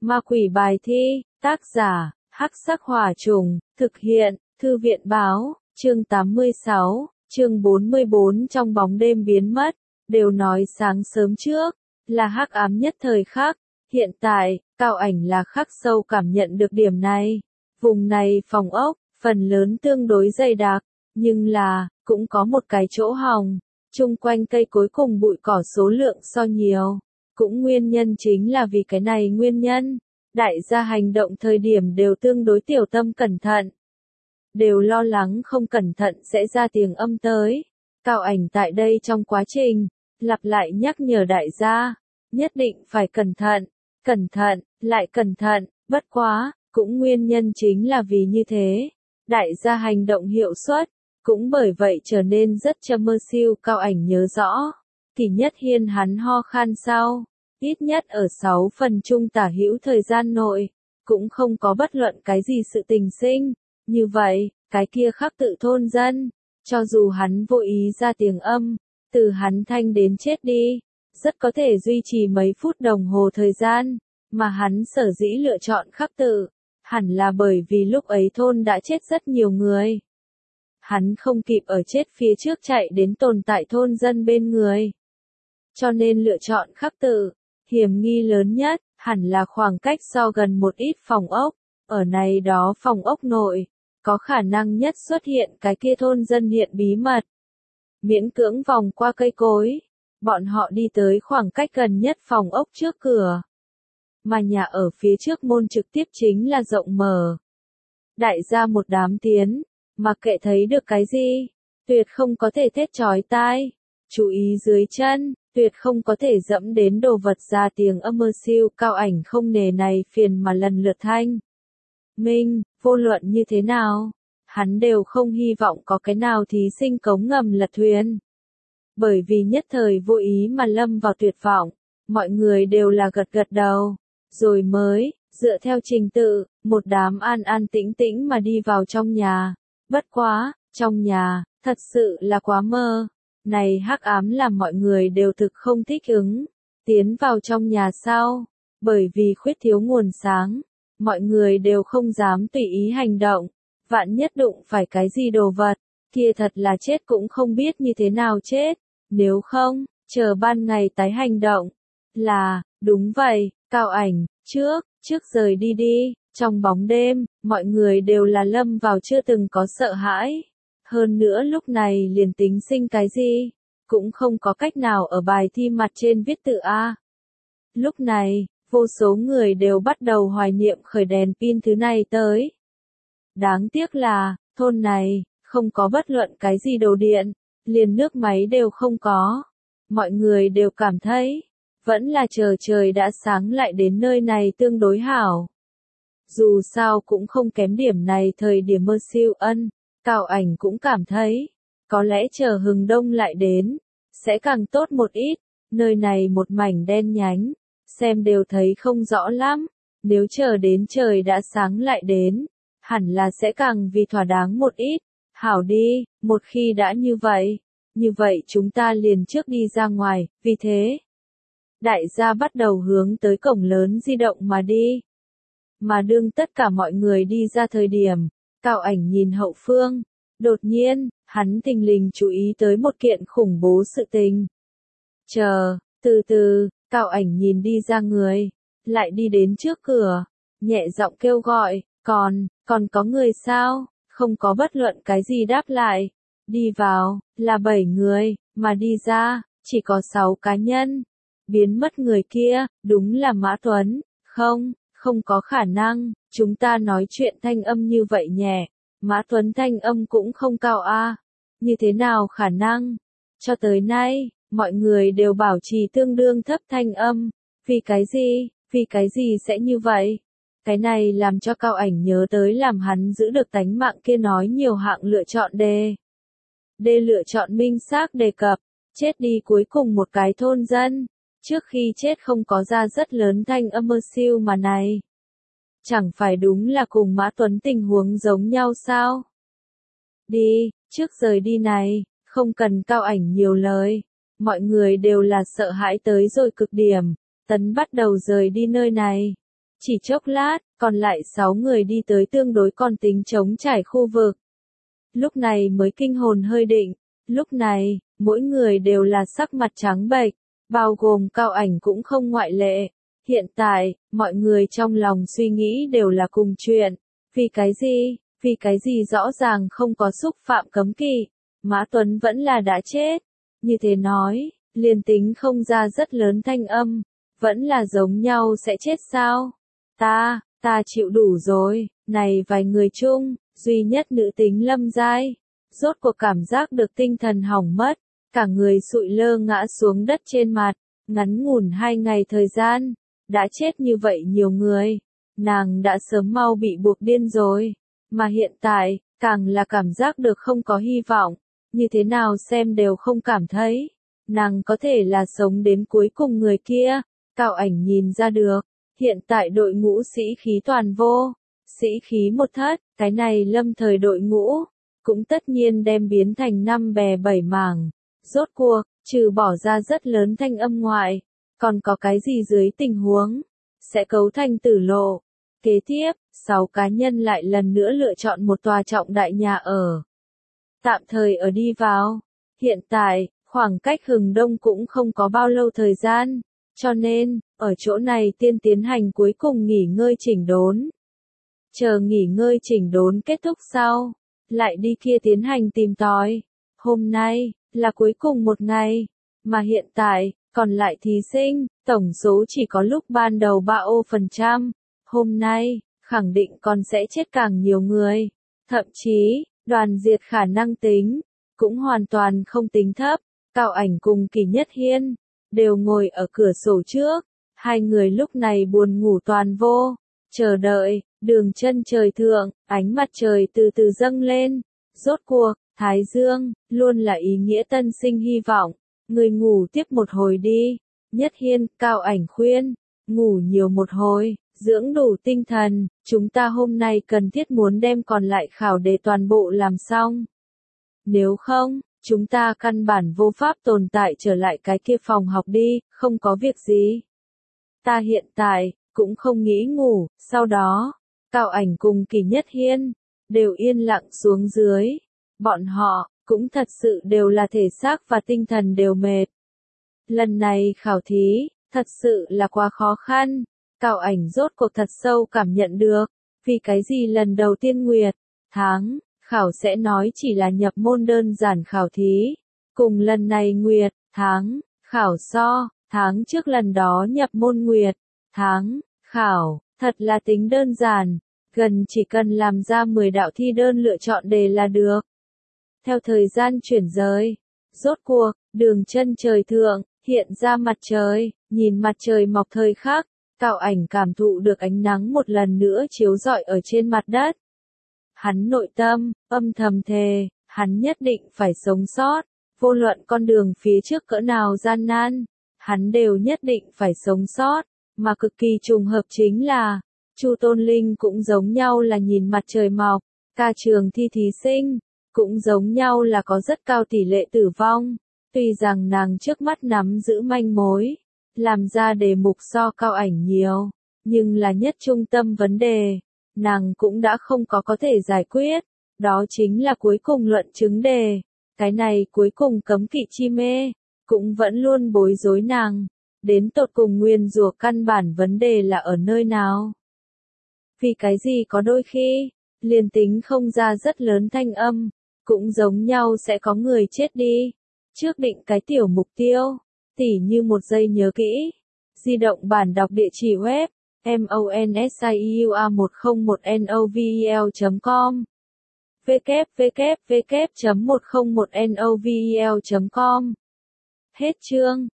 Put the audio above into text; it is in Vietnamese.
Ma quỷ bài thi, tác giả, Hắc Sắc Hỏa Trùng, thực hiện, Thư viện báo, chương 86, chương 44 trong bóng đêm biến mất, đều nói sáng sớm trước, là hắc ám nhất thời khắc, hiện tại, Cao Ảnh là khắc sâu cảm nhận được điểm này. Vùng này phòng ốc, phần lớn tương đối dày đặc, nhưng là, cũng có một cái chỗ hỏng, chung quanh cây cối cùng bụi cỏ số lượng so nhiều. Cũng nguyên nhân chính là vì cái này nguyên nhân, đại gia hành động thời điểm đều tương đối tiểu tâm cẩn thận. Đều lo lắng không cẩn thận sẽ ra tiếng âm tới. Cao Ảnh tại đây trong quá trình, lặp lại nhắc nhở đại gia, nhất định phải cẩn thận, lại cẩn thận, bất quá, cũng nguyên nhân chính là vì như thế. Đại gia hành động hiệu suất, cũng bởi vậy trở nên rất châm mơ siêu. Cao Ảnh nhớ rõ, Kỳ Nhất Hiên hắn ho khan sau, ít nhất ở 6 phần chung tả hữu thời gian nội, cũng không có bất luận cái gì sự tình sinh. Như vậy, cái kia khắc tự thôn dân, cho dù hắn vô ý ra tiếng âm, từ hắn thanh đến chết đi, rất có thể duy trì mấy phút đồng hồ thời gian, mà hắn sở dĩ lựa chọn khắc tự, hẳn là bởi vì lúc ấy thôn đã chết rất nhiều người. Hắn không kịp ở chết phía trước chạy đến tồn tại thôn dân bên người. Cho nên lựa chọn khắc tự, hiểm nghi lớn nhất, hẳn là khoảng cách so gần một ít phòng ốc, ở này đó phòng ốc nội, có khả năng nhất xuất hiện cái kia thôn dân hiện bí mật. Miễn cưỡng vòng qua cây cối, bọn họ đi tới khoảng cách gần nhất phòng ốc trước cửa. Mà nhà ở phía trước môn trực tiếp chính là rộng mở. Đại gia một đám tiến, mặc kệ thấy được cái gì, tuyệt không có thể thét chói tai, chú ý dưới chân, tuyệt không có thể dẫm đến đồ vật ra tiếng âm mơ siêu. Cao Ảnh không nề này phiền mà lần lượt thanh minh, vô luận như thế nào, hắn đều không hy vọng có cái nào thí sinh cống ngầm lật thuyền. Bởi vì nhất thời vô ý mà lâm vào tuyệt vọng, mọi người đều là gật gật đầu, rồi mới, dựa theo trình tự, một đám an an tĩnh tĩnh mà đi vào trong nhà. Bất quá, trong nhà, thật sự là quá mơ. Này hắc ám làm mọi người đều thực không thích ứng. Tiến vào trong nhà sau, bởi vì khuyết thiếu nguồn sáng, mọi người đều không dám tùy ý hành động. Vạn nhất đụng phải cái gì đồ vật, kia thật là chết cũng không biết như thế nào chết. Nếu không, chờ ban ngày tái hành động. Đúng vậy, Cao Ảnh, trước rời đi. Trong bóng đêm, mọi người đều là lâm vào chưa từng có sợ hãi. Hơn nữa lúc này liền tính sinh cái gì, cũng không có cách nào ở bài thi mặt trên viết tự A. Lúc này, vô số người đều bắt đầu hoài niệm khởi đèn pin thứ này tới. Đáng tiếc là, thôn này, không có bất luận cái gì đồ điện, liền nước máy đều không có. Mọi người đều cảm thấy, vẫn là chờ trời đã sáng lại đến nơi này tương đối hảo. Dù sao cũng không kém điểm này thời điểm mơ siêu ân, Cao Ảnh cũng cảm thấy, có lẽ chờ hừng đông lại đến, sẽ càng tốt một ít, nơi này một mảnh đen nhánh, xem đều thấy không rõ lắm, nếu chờ đến trời đã sáng lại đến, hẳn là sẽ càng vì thỏa đáng một ít, hảo đi, một khi đã như vậy chúng ta liền trước đi ra ngoài, vì thế, đại gia bắt đầu hướng tới cổng lớn di động mà đi. Mà đương tất cả mọi người đi ra thời điểm, Cao Ảnh nhìn hậu phương, đột nhiên, hắn thình lình chú ý tới một kiện khủng bố sự tình. Từ từ, Cao Ảnh nhìn đi ra người, lại đi đến trước cửa, nhẹ giọng kêu gọi, còn có người sao? Không có bất luận cái gì đáp lại. Đi vào, là 7 người, mà đi ra, chỉ có 6 cá nhân. Biến mất người kia, đúng là Mã Tuấn, không có khả năng, chúng ta nói chuyện thanh âm như vậy nhẹ, Mã Tuấn thanh âm cũng không cao a, như thế nào khả năng? Cho tới nay, mọi người đều bảo trì tương đương thấp thanh âm, vì cái gì sẽ như vậy? Cái này làm cho Cao Ảnh nhớ tới làm hắn giữ được tánh mạng kia nói nhiều hạng lựa chọn D. Lựa chọn minh xác đề cập, chết đi cuối cùng một cái thôn dân. Trước khi chết không có ra rất lớn thanh âm mơ siêu mà này. Chẳng phải đúng là cùng Mã Tuấn tình huống giống nhau sao? Đi, trước rời đi này, không cần Cao Ảnh nhiều lời. Mọi người đều là sợ hãi tới rồi cực điểm, tấn bắt đầu rời đi nơi này. Chỉ chốc lát, còn lại 6 người đi tới tương đối còn tính trống trải khu vực. Lúc này mới kinh hồn hơi định, lúc này, mỗi người đều là sắc mặt trắng bệch, bao gồm Cao Ảnh cũng không ngoại lệ. Hiện tại, mọi người trong lòng suy nghĩ đều là cùng chuyện. Vì cái gì? Vì cái gì rõ ràng không có xúc phạm cấm kỵ, Mã Tuấn vẫn là đã chết. Như thế nói, liền tính không ra rất lớn thanh âm, vẫn là giống nhau sẽ chết sao? Ta chịu đủ rồi, này vài người chung, duy nhất nữ tính Lâm Giai, rốt cuộc cảm giác được tinh thần hỏng mất, cả người sụi lơ ngã xuống đất trên mặt, ngắn ngủn 2 ngày thời gian, đã chết như vậy nhiều người, nàng đã sớm mau bị buộc điên rồi, mà hiện tại, càng là cảm giác được không có hy vọng, như thế nào xem đều không cảm thấy, nàng có thể là sống đến cuối cùng người kia, Cao Ảnh nhìn ra được. Hiện tại đội ngũ sĩ khí toàn vô, sĩ khí một thất, cái này lâm thời đội ngũ, cũng tất nhiên đem biến thành 5 bè 7 mảng. Rốt cuộc, trừ bỏ ra rất lớn thanh âm ngoại, còn có cái gì dưới tình huống, sẽ cấu thành tử lộ. Kế tiếp, 6 cá nhân lại lần nữa lựa chọn một tòa trọng đại nhà ở. Tạm thời ở đi vào. Hiện tại, khoảng cách hừng đông cũng không có bao lâu thời gian. Cho nên, ở chỗ này tiên tiến hành cuối cùng nghỉ ngơi chỉnh đốn. Chờ nghỉ ngơi chỉnh đốn kết thúc sau, lại đi kia tiến hành tìm tòi. Hôm nay, là cuối cùng một ngày, mà hiện tại, còn lại thí sinh, tổng số chỉ có lúc ban đầu 3%. Hôm nay, khẳng định còn sẽ chết càng nhiều người. Thậm chí, đoàn diệt khả năng tính, cũng hoàn toàn không tính thấp. Cao Ảnh cùng Kỳ Nhất Hiên đều ngồi ở cửa sổ trước, 2 người lúc này buồn ngủ toàn vô, chờ đợi, đường chân trời thượng, ánh mặt trời từ từ dâng lên, rốt cuộc, Thái Dương, luôn là ý nghĩa tân sinh hy vọng, người ngủ tiếp một hồi đi, Nhất Hiên, Cao Ảnh khuyên, ngủ nhiều một hồi, dưỡng đủ tinh thần, chúng ta hôm nay cần thiết muốn đem còn lại khảo đề toàn bộ làm xong. Nếu không, chúng ta căn bản vô pháp tồn tại trở lại cái kia phòng học đi, không có việc gì. Ta hiện tại, cũng không nghĩ ngủ, sau đó, Cao Ảnh cùng Kỳ Nhất Hiên, đều yên lặng xuống dưới. Bọn họ, cũng thật sự đều là thể xác và tinh thần đều mệt. Lần này khảo thí, thật sự là quá khó khăn. Cao Ảnh rốt cuộc thật sâu cảm nhận được, vì cái gì lần đầu tiên Nguyệt, tháng, khảo sẽ nói chỉ là nhập môn đơn giản khảo thí. Cùng lần này Nguyệt, tháng, khảo so, tháng trước lần đó nhập môn Nguyệt, tháng, khảo, thật là tính đơn giản, gần chỉ cần làm ra 10 đạo thi đơn lựa chọn đề là được. Theo thời gian chuyển rời, rốt cuộc, đường chân trời thượng, hiện ra mặt trời, nhìn mặt trời mọc thời khắc, Cao Ảnh cảm thụ được ánh nắng một lần nữa chiếu rọi ở trên mặt đất. Hắn nội tâm, âm thầm thề, hắn nhất định phải sống sót, vô luận con đường phía trước cỡ nào gian nan, hắn đều nhất định phải sống sót, mà cực kỳ trùng hợp chính là, Chu Tôn Linh cũng giống nhau là nhìn mặt trời mọc, ca trường thi thí sinh, cũng giống nhau là có rất cao tỷ lệ tử vong, tuy rằng nàng trước mắt nắm giữ manh mối, làm ra đề mục so Cao Ảnh nhiều, nhưng là nhất trung tâm vấn đề, nàng cũng đã không có thể giải quyết, đó chính là cuối cùng luận chứng đề, cái này cuối cùng cấm kỵ chi mê, cũng vẫn luôn bối rối nàng, đến tột cùng nguyên rủa căn bản vấn đề là ở nơi nào. Vì cái gì có đôi khi, liền tính không ra rất lớn thanh âm, cũng giống nhau sẽ có người chết đi, trước định cái tiểu mục tiêu, tỉ như một giây nhớ kỹ, di động bản đọc địa chỉ web, monsiua101novel.com www.101novel.com Hết chương.